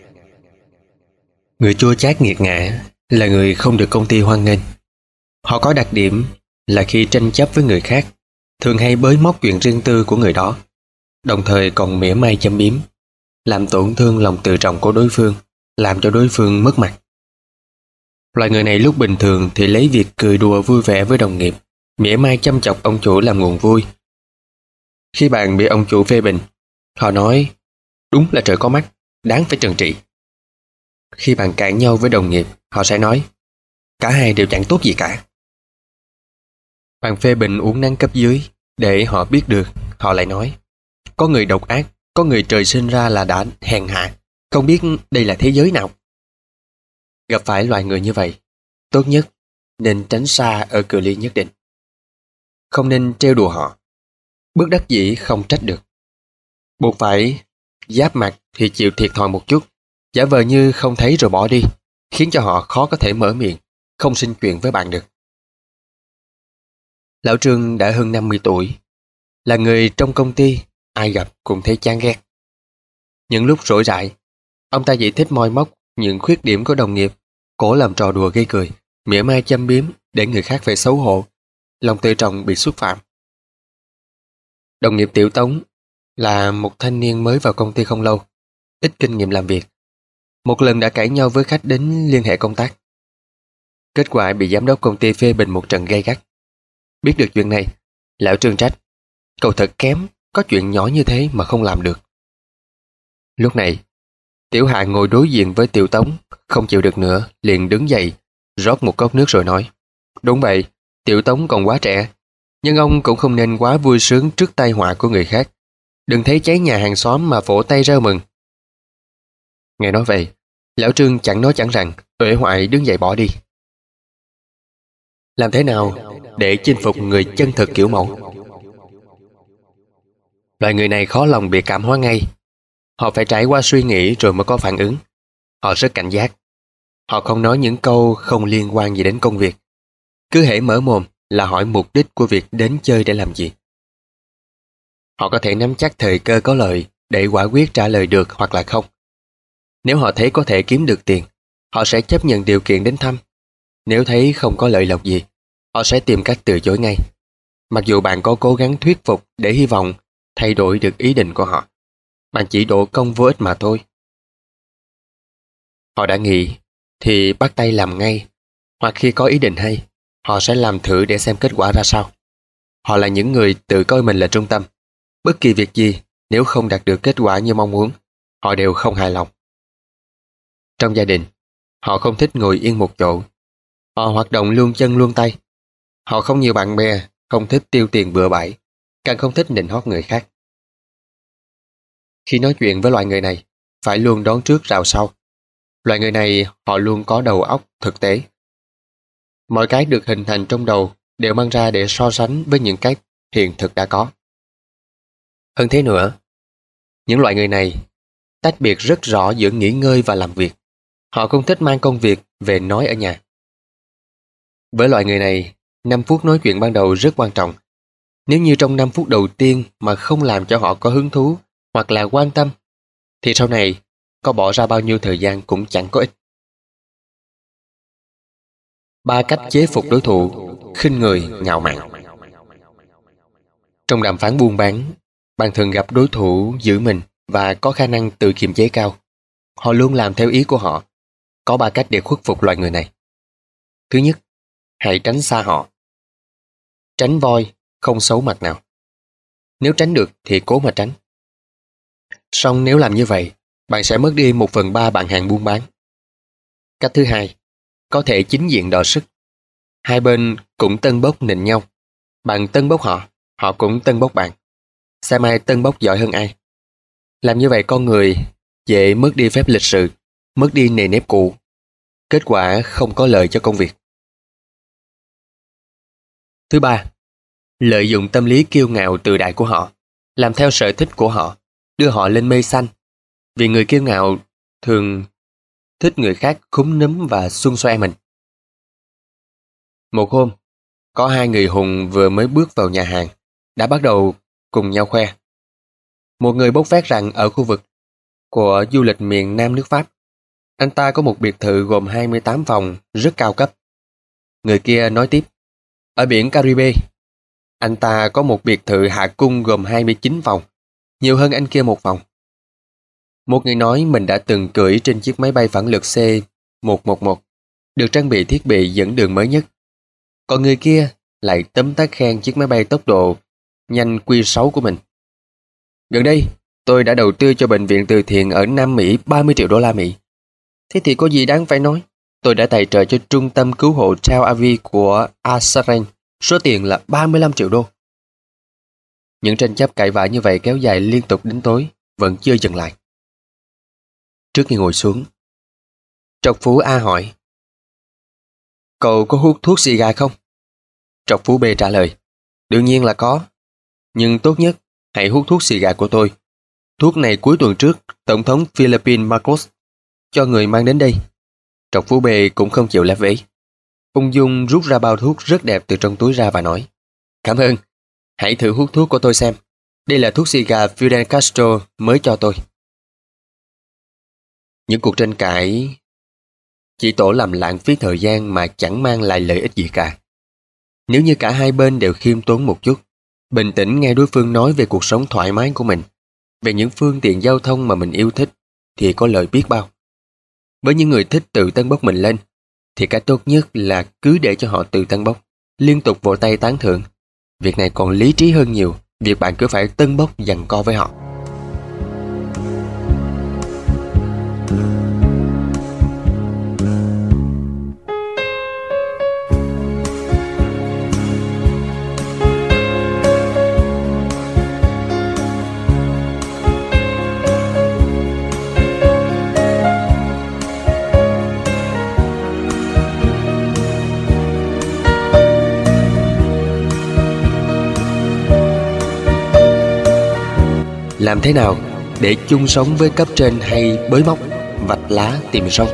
Người chua chát nghiệt ngã là người không được công ty hoan nghênh. Họ có đặc điểm là khi tranh chấp với người khác, thường hay bới móc chuyện riêng tư của người đó, đồng thời còn mỉa mai châm biếm, làm tổn thương lòng tự trọng của đối phương, làm cho đối phương mất mặt. Loại người này lúc bình thường thì lấy việc cười đùa vui vẻ với đồng nghiệp, mỉa mai châm chọc ông chủ làm nguồn vui. Khi bạn bị ông chủ phê bình, họ nói, đúng là trời có mắt, đáng phải trừng trị. Khi bạn cãi nhau với đồng nghiệp, họ sẽ nói, cả hai đều chẳng tốt gì cả. Bạn phê bình uốn nắn cấp dưới, để họ biết được, họ lại nói, có người độc ác, có người trời sinh ra là đã hèn hạ, không biết đây là thế giới nào. Gặp phải loại người như vậy, tốt nhất nên tránh xa ở cự ly nhất định. Không nên trêu đùa họ, bất đắc dĩ không trách được. Buộc phải giáp mặt thì chịu thiệt thòi một chút, giả vờ như không thấy rồi bỏ đi, khiến cho họ khó có thể mở miệng, không xin chuyện với bạn được. Lão Trương đã hơn năm mươi tuổi, là người trong công ty, ai gặp cũng thấy chán ghét. Những lúc rỗi rãi, ông ta chỉ thích moi móc những khuyết điểm của đồng nghiệp, cố làm trò đùa gây cười, mỉa mai châm biếm để người khác phải xấu hổ, lòng tự trọng bị xúc phạm. Đồng nghiệp Tiểu Tống là một thanh niên mới vào công ty không lâu, ít kinh nghiệm làm việc. Một lần đã cãi nhau với khách đến liên hệ công tác. Kết quả bị giám đốc công ty phê bình một trận gay gắt. Biết được chuyện này, lão Trương trách, cậu thật kém, có chuyện nhỏ như thế mà không làm được. Lúc này, Tiểu Hạ ngồi đối diện với Tiểu Tống, không chịu được nữa, liền đứng dậy, rót một cốc nước rồi nói, đúng vậy, Tiểu Tống còn quá trẻ, nhưng ông cũng không nên quá vui sướng trước tai họa của người khác. Đừng thấy cháy nhà hàng xóm mà vỗ tay reo mừng. Nghe nói vậy, lão Trương chẳng nói chẳng rằng, uể oải đứng dậy bỏ đi. Làm thế nào để chinh phục người chân thực kiểu mẫu? Loại người này khó lòng bị cảm hóa ngay. Họ phải trải qua suy nghĩ rồi mới có phản ứng. Họ rất cảnh giác. Họ không nói những câu không liên quan gì đến công việc. Cứ hễ mở mồm là hỏi mục đích của việc đến chơi để làm gì. Họ có thể nắm chắc thời cơ có lợi để quả quyết trả lời được hoặc là không. Nếu họ thấy có thể kiếm được tiền, họ sẽ chấp nhận điều kiện đến thăm. Nếu thấy không có lợi lộc gì, họ sẽ tìm cách từ chối ngay. Mặc dù bạn có cố gắng thuyết phục để hy vọng thay đổi được ý định của họ, bạn chỉ đổ công vô ích mà thôi. Họ đã nghĩ thì bắt tay làm ngay, hoặc khi có ý định hay, họ sẽ làm thử để xem kết quả ra sao. Họ là những người tự coi mình là trung tâm. Bất kỳ việc gì, nếu không đạt được kết quả như mong muốn, họ đều không hài lòng. Trong gia đình, họ không thích ngồi yên một chỗ. Họ hoạt động luôn chân luôn tay. Họ không nhiều bạn bè, không thích tiêu tiền bừa bãi, càng không thích nịnh hót người khác. Khi nói chuyện với loại người này, phải luôn đón trước rào sau. Loại người này họ luôn có đầu óc thực tế. Mọi cái được hình thành trong đầu đều mang ra để so sánh với những cái hiện thực đã có. Hơn thế nữa, những loại người này tách biệt rất rõ giữa nghỉ ngơi và làm việc. Họ không thích mang công việc về nói ở nhà. Với loại người này, năm phút nói chuyện ban đầu rất quan trọng. Nếu như trong năm phút đầu tiên mà không làm cho họ có hứng thú hoặc là quan tâm, thì sau này có bỏ ra bao nhiêu thời gian cũng chẳng có ích. Ba cách chế phục đối thủ, khinh người, ngạo mạn. Trong đàm phán buôn bán, bạn thường gặp đối thủ giữ mình và có khả năng tự kiềm chế cao. Họ luôn làm theo ý của họ. Có ba cách để khuất phục loại người này. Thứ nhất, hãy tránh xa họ. Tránh voi, không xấu mặt nào. Nếu tránh được thì cố mà tránh. Song nếu làm như vậy, bạn sẽ mất đi một phần ba bạn hàng buôn bán. Cách thứ hai, có thể chính diện đọ sức. Hai bên cũng tân bốc nịnh nhau. Bạn tân bốc họ, họ cũng tân bốc bạn. Xem ai tân bốc giỏi hơn ai. Làm như vậy con người dễ mất đi phép lịch sự, mất đi nề nếp cũ. Kết quả không có lợi cho công việc. Thứ ba, lợi dụng tâm lý kiêu ngạo tự đại của họ, làm theo sở thích của họ, đưa họ lên mây xanh. Vì người kiêu ngạo thường thích người khác khúm núm và xung xoe mình. Một hôm, có hai người hùng vừa mới bước vào nhà hàng, đã bắt đầu cùng nhau khoe. Một người bốc phét rằng ở khu vực của du lịch miền Nam nước Pháp, anh ta có một biệt thự gồm hai mươi tám phòng rất cao cấp. Người kia nói tiếp, ở biển Caribe, anh ta có một biệt thự hạ cung gồm hai mươi chín phòng, nhiều hơn anh kia một phòng. Một người nói mình đã từng cưỡi trên chiếc máy bay phản lực C một một một, được trang bị thiết bị dẫn đường mới nhất. Còn người kia lại tấm tắc khen chiếc máy bay tốc độ nhanh Q sáu của mình. Gần đây, tôi đã đầu tư cho bệnh viện từ thiện ở Nam Mỹ ba mươi triệu đô la Mỹ. Thế thì có gì đáng phải nói? Tôi đã tài trợ cho trung tâm cứu hộ Tel Aviv của Asaren, số tiền là ba mươi lăm triệu đô. Những tranh chấp cãi vã như vậy kéo dài liên tục đến tối, vẫn chưa dừng lại. Trước khi ngồi xuống, trọc phú A hỏi, cậu có hút thuốc xì gà không? Trọc phú B trả lời, đương nhiên là có. Nhưng tốt nhất, hãy hút thuốc xì gà của tôi. Thuốc này cuối tuần trước, Tổng thống Philippines Marcos cho người mang đến đây. Trọc phú B cũng không chịu lép vế. Ung dung rút ra bao thuốc rất đẹp từ trong túi ra và nói, cảm ơn, hãy thử hút thuốc của tôi xem. Đây là thuốc xì gà Fidel Castro mới cho tôi. Những cuộc tranh cãi chỉ tổ làm lãng phí thời gian mà chẳng mang lại lợi ích gì cả. Nếu như cả hai bên đều khiêm tốn một chút, bình tĩnh nghe đối phương nói về cuộc sống thoải mái của mình, về những phương tiện giao thông mà mình yêu thích, thì có lợi biết bao. Với những người thích tự tân bốc mình lên, thì cách tốt nhất là cứ để cho họ tự tân bốc, liên tục vỗ tay tán thưởng. Việc này còn lý trí hơn nhiều việc bạn cứ phải tân bốc giằng co với họ. Làm thế nào để chung sống với cấp trên hay bới móc, vạch lá tìm sông?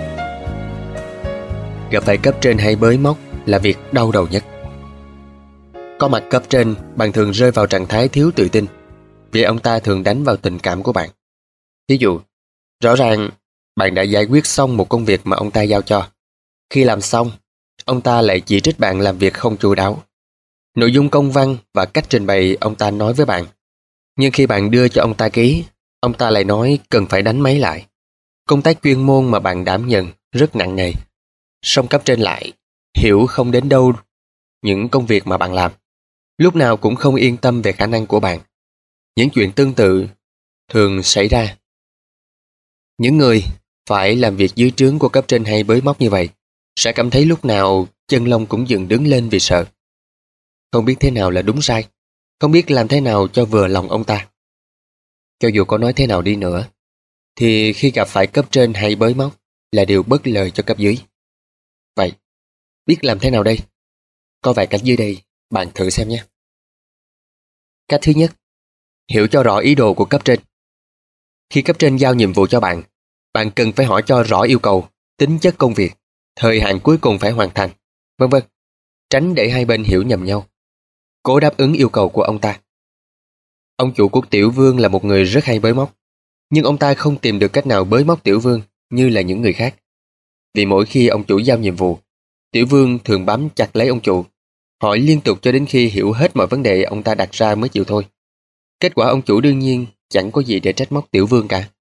Gặp phải cấp trên hay bới móc là việc đau đầu nhất. Có mặt cấp trên, bạn thường rơi vào trạng thái thiếu tự tin, vì ông ta thường đánh vào tình cảm của bạn. Ví dụ, rõ ràng bạn đã giải quyết xong một công việc mà ông ta giao cho. Khi làm xong, ông ta lại chỉ trích bạn làm việc không chu đáo. Nội dung công văn và cách trình bày ông ta nói với bạn. Nhưng khi bạn đưa cho ông ta ký, ông ta lại nói cần phải đánh máy lại. Công tác chuyên môn mà bạn đảm nhận rất nặng nề. Song cấp trên lại hiểu không đến đâu những công việc mà bạn làm. Lúc nào cũng không yên tâm về khả năng của bạn. Những chuyện tương tự thường xảy ra. Những người phải làm việc dưới trướng của cấp trên hay bới móc như vậy sẽ cảm thấy lúc nào chân lông cũng dựng đứng lên vì sợ. Không biết thế nào là đúng sai, không biết làm thế nào cho vừa lòng ông ta. Cho dù có nói thế nào đi nữa, thì khi gặp phải cấp trên hay bới móc là điều bất lợi cho cấp dưới. Vậy, biết làm thế nào đây? Có vài cách dưới đây, bạn thử xem nhé. Cách thứ nhất, hiểu cho rõ ý đồ của cấp trên. Khi cấp trên giao nhiệm vụ cho bạn, bạn cần phải hỏi cho rõ yêu cầu, tính chất công việc, thời hạn cuối cùng phải hoàn thành, vân vân, tránh để hai bên hiểu nhầm nhau. Cố đáp ứng yêu cầu của ông ta. Ông chủ của Tiểu Vương là một người rất hay bới móc, nhưng ông ta không tìm được cách nào bới móc Tiểu Vương như là những người khác. Vì mỗi khi ông chủ giao nhiệm vụ, Tiểu Vương thường bám chặt lấy ông chủ, hỏi liên tục cho đến khi hiểu hết mọi vấn đề ông ta đặt ra mới chịu thôi. Kết quả ông chủ đương nhiên chẳng có gì để trách móc Tiểu Vương cả.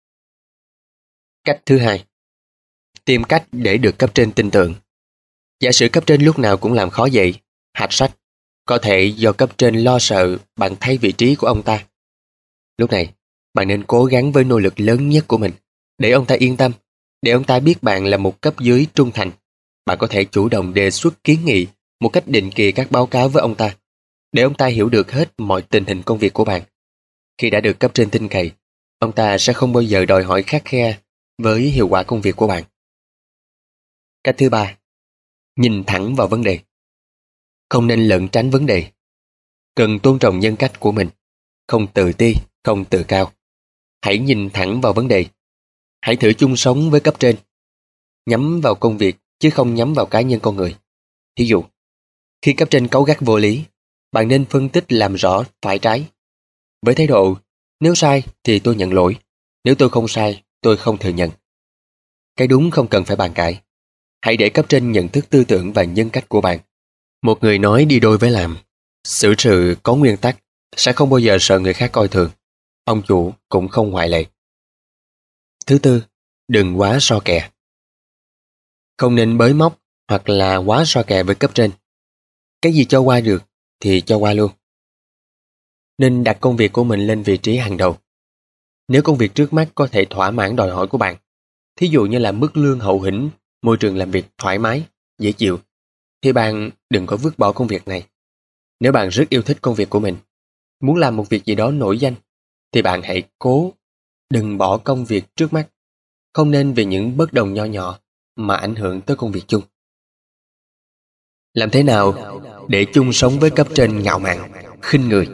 Cách thứ hai, tìm cách để được cấp trên tin tưởng. Giả sử cấp trên lúc nào cũng làm khó dậy, hạch sách, có thể do cấp trên lo sợ bạn thay vị trí của ông ta. Lúc này, bạn nên cố gắng với nỗ lực lớn nhất của mình, để ông ta yên tâm, để ông ta biết bạn là một cấp dưới trung thành. Bạn có thể chủ động đề xuất kiến nghị một cách định kỳ các báo cáo với ông ta, để ông ta hiểu được hết mọi tình hình công việc của bạn. Khi đã được cấp trên tin cậy, ông ta sẽ không bao giờ đòi hỏi khắt khe với hiệu quả công việc của bạn. Cách thứ ba, nhìn thẳng vào vấn đề. Không nên lẩn tránh vấn đề. Cần tôn trọng nhân cách của mình, không tự ti, không tự cao. Hãy nhìn thẳng vào vấn đề. Hãy thử chung sống với cấp trên. Nhắm vào công việc chứ không nhắm vào cá nhân con người. Thí dụ, khi cấp trên cáu gắt vô lý, bạn nên phân tích làm rõ phải trái. Với thái độ, nếu sai thì tôi nhận lỗi, nếu tôi không sai, tôi không thừa nhận. Cái đúng không cần phải bàn cãi. Hãy để cấp trên nhận thức tư tưởng và nhân cách của bạn. Một người nói đi đôi với làm, xử sự có nguyên tắc, sẽ không bao giờ sợ người khác coi thường. Ông chủ cũng không ngoại lệ. Thứ tư, đừng quá so kè. Không nên bới móc hoặc là quá so kè với cấp trên. Cái gì cho qua được thì cho qua luôn. Nên đặt công việc của mình lên vị trí hàng đầu. Nếu công việc trước mắt có thể thỏa mãn đòi hỏi của bạn, thí dụ như là mức lương hậu hĩnh, môi trường làm việc thoải mái, dễ chịu, thì bạn đừng có vứt bỏ công việc này. Nếu bạn rất yêu thích công việc của mình, muốn làm một việc gì đó nổi danh, thì bạn hãy cố đừng bỏ công việc trước mắt. Không nên vì những bất đồng nho nhỏ mà ảnh hưởng tới công việc chung. Làm thế nào để chung sống với cấp trên ngạo mạn, khinh người?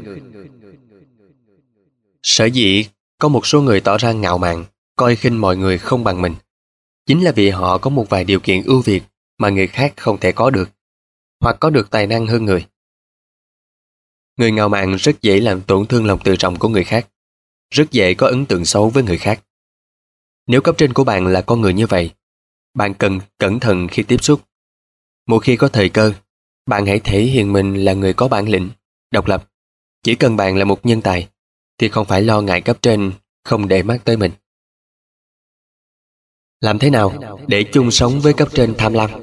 Sở dĩ có một số người tỏ ra ngạo mạn, coi khinh mọi người không bằng mình, chính là vì họ có một vài điều kiện ưu việt mà người khác không thể có được, hoặc có được tài năng hơn người. Người ngạo mạn rất dễ làm tổn thương lòng tự trọng của người khác, rất dễ có ấn tượng xấu với người khác. Nếu cấp trên của bạn là con người như vậy, bạn cần cẩn thận khi tiếp xúc. Một khi có thời cơ, bạn hãy thể hiện mình là người có bản lĩnh, độc lập. Chỉ cần bạn là một nhân tài, thì không phải lo ngại cấp trên không để mắt tới mình. Làm thế nào để chung sống với cấp trên tham lam?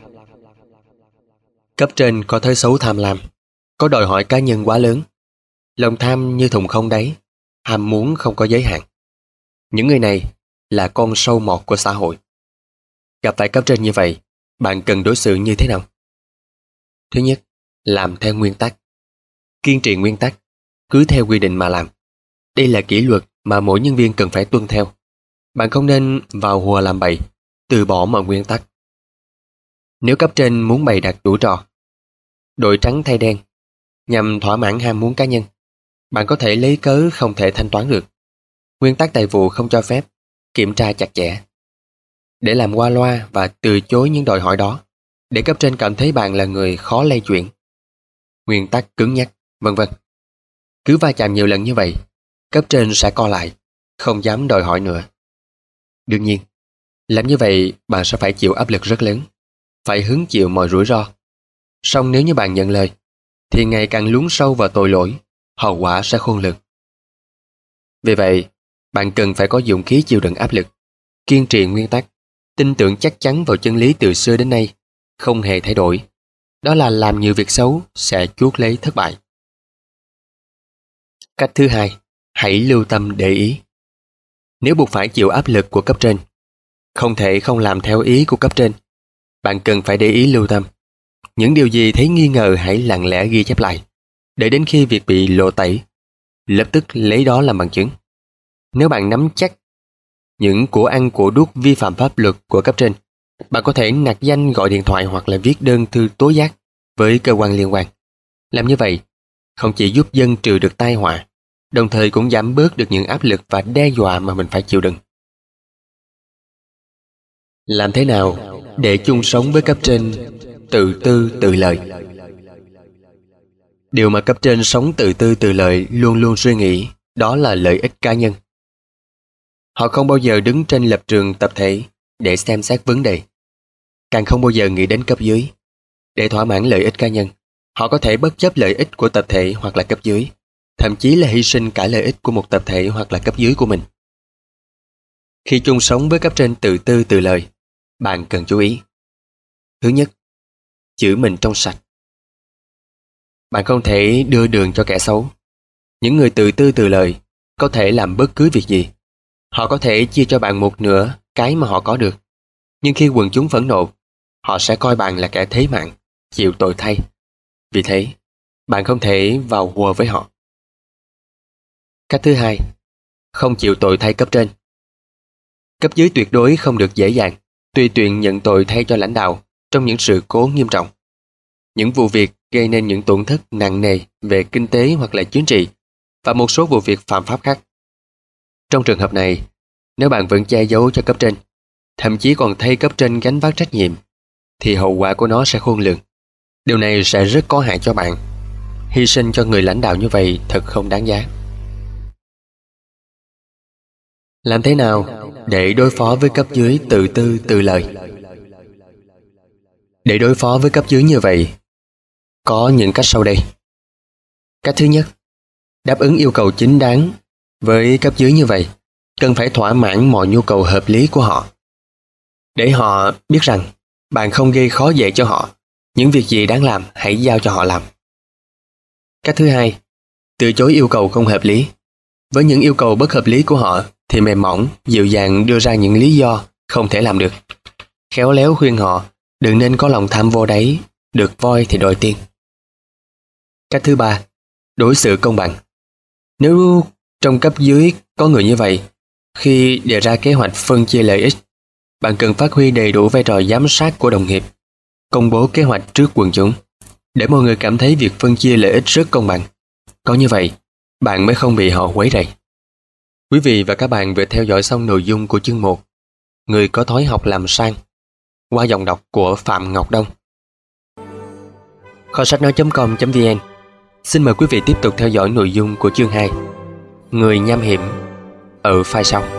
Cấp trên có thói xấu tham lam, có đòi hỏi cá nhân quá lớn. Lòng tham như thùng không đáy, ham muốn không có giới hạn. Những người này là con sâu mọt của xã hội. Gặp phải cấp trên như vậy, bạn cần đối xử như thế nào? Thứ nhất, làm theo nguyên tắc. Kiên trì nguyên tắc, cứ theo quy định mà làm. Đây là kỷ luật mà mỗi nhân viên cần phải tuân theo. Bạn không nên vào hùa làm bậy, từ bỏ mọi nguyên tắc. Nếu cấp trên muốn bày đặt đủ trò, đổi trắng thay đen, nhằm thỏa mãn ham muốn cá nhân, bạn có thể lấy cớ không thể thanh toán được. Nguyên tắc tài vụ không cho phép kiểm tra chặt chẽ. Để làm qua loa và từ chối những đòi hỏi đó, để cấp trên cảm thấy bạn là người khó lay chuyển. Nguyên tắc cứng nhắc, vân vân. Cứ va chạm nhiều lần như vậy, cấp trên sẽ co lại, không dám đòi hỏi nữa. Đương nhiên, làm như vậy bạn sẽ phải chịu áp lực rất lớn, phải hứng chịu mọi rủi ro. Song nếu như bạn nhận lời, thì ngày càng lún sâu vào tội lỗi, hậu quả sẽ khôn lường. Vì vậy, bạn cần phải có dũng khí chịu đựng áp lực, kiên trì nguyên tắc, tin tưởng chắc chắn vào chân lý từ xưa đến nay, không hề thay đổi. Đó là làm nhiều việc xấu sẽ chuốc lấy thất bại. Cách thứ hai, hãy lưu tâm để ý. Nếu buộc phải chịu áp lực của cấp trên, không thể không làm theo ý của cấp trên, bạn cần phải để ý lưu tâm. Những điều gì thấy nghi ngờ hãy lặng lẽ ghi chép lại, để đến khi việc bị lộ tẩy, lập tức lấy đó làm bằng chứng. Nếu bạn nắm chắc những của ăn của đuốc vi phạm pháp luật của cấp trên, bạn có thể nặc danh, gọi điện thoại hoặc là viết đơn thư tố giác với cơ quan liên quan. Làm như vậy, không chỉ giúp dân trừ được tai họa, đồng thời cũng giảm bớt được những áp lực và đe dọa mà mình phải chịu đựng. Làm thế nào để chung sống với cấp trên tự tư tự lợi? Điều mà cấp trên sống tự tư tự lợi luôn luôn suy nghĩ đó là lợi ích cá nhân. Họ không bao giờ đứng trên lập trường tập thể để xem xét vấn đề, càng không bao giờ nghĩ đến cấp dưới. Để thỏa mãn lợi ích cá nhân, họ có thể bất chấp lợi ích của tập thể hoặc là cấp dưới, thậm chí là hy sinh cả lợi ích của một tập thể hoặc là cấp dưới của mình. Khi chung sống với cấp trên tự tư tự lợi, bạn cần chú ý. Thứ nhất, giữ mình trong sạch. Bạn không thể đưa đường cho kẻ xấu. Những người tự tư tự lợi có thể làm bất cứ việc gì. Họ có thể chia cho bạn một nửa cái mà họ có được. Nhưng khi quần chúng phẫn nộ, họ sẽ coi bạn là kẻ thế mạng, chịu tội thay. Vì thế, bạn không thể vào hùa với họ. Cách thứ hai, không chịu tội thay cấp trên. Cấp dưới tuyệt đối không được dễ dàng, tùy tiện nhận tội thay cho lãnh đạo trong những sự cố nghiêm trọng. Những vụ việc gây nên những tổn thất nặng nề về kinh tế hoặc là chính trị, và một số vụ việc phạm pháp khác. Trong trường hợp này, nếu bạn vẫn che giấu cho cấp trên, thậm chí còn thay cấp trên gánh vác trách nhiệm, thì hậu quả của nó sẽ khôn lường. Điều này sẽ rất có hại cho bạn. Hy sinh cho người lãnh đạo như vậy thật không đáng giá. Làm thế nào để đối phó với cấp dưới tự tư tự lợi? Để đối phó với cấp dưới như vậy, có những cách sau đây. Cách thứ nhất, đáp ứng yêu cầu chính đáng với cấp dưới như vậy, cần phải thỏa mãn mọi nhu cầu hợp lý của họ. Để họ biết rằng bạn không gây khó dễ cho họ, những việc gì đáng làm hãy giao cho họ làm. Cách thứ hai, từ chối yêu cầu không hợp lý. Với những yêu cầu bất hợp lý của họ thì mềm mỏng, dịu dàng đưa ra những lý do không thể làm được. Khéo léo khuyên họ đừng nên có lòng tham vô đáy, được voi thì đòi tiên. Cách thứ ba, đối xử công bằng. Nếu trong cấp dưới có người như vậy, khi đề ra kế hoạch phân chia lợi ích, bạn cần phát huy đầy đủ vai trò giám sát của đồng nghiệp, công bố kế hoạch trước quần chúng, để mọi người cảm thấy việc phân chia lợi ích rất công bằng. Có như vậy, bạn mới không bị họ quấy rầy. Quý vị và các bạn vừa theo dõi xong nội dung của chương một, Người có thói học làm sang, qua giọng đọc của Phạm Ngọc Đông. Kho sách nói com vn xin mời quý vị tiếp tục theo dõi nội dung của chương hai, Người nham hiểm, ở file sau.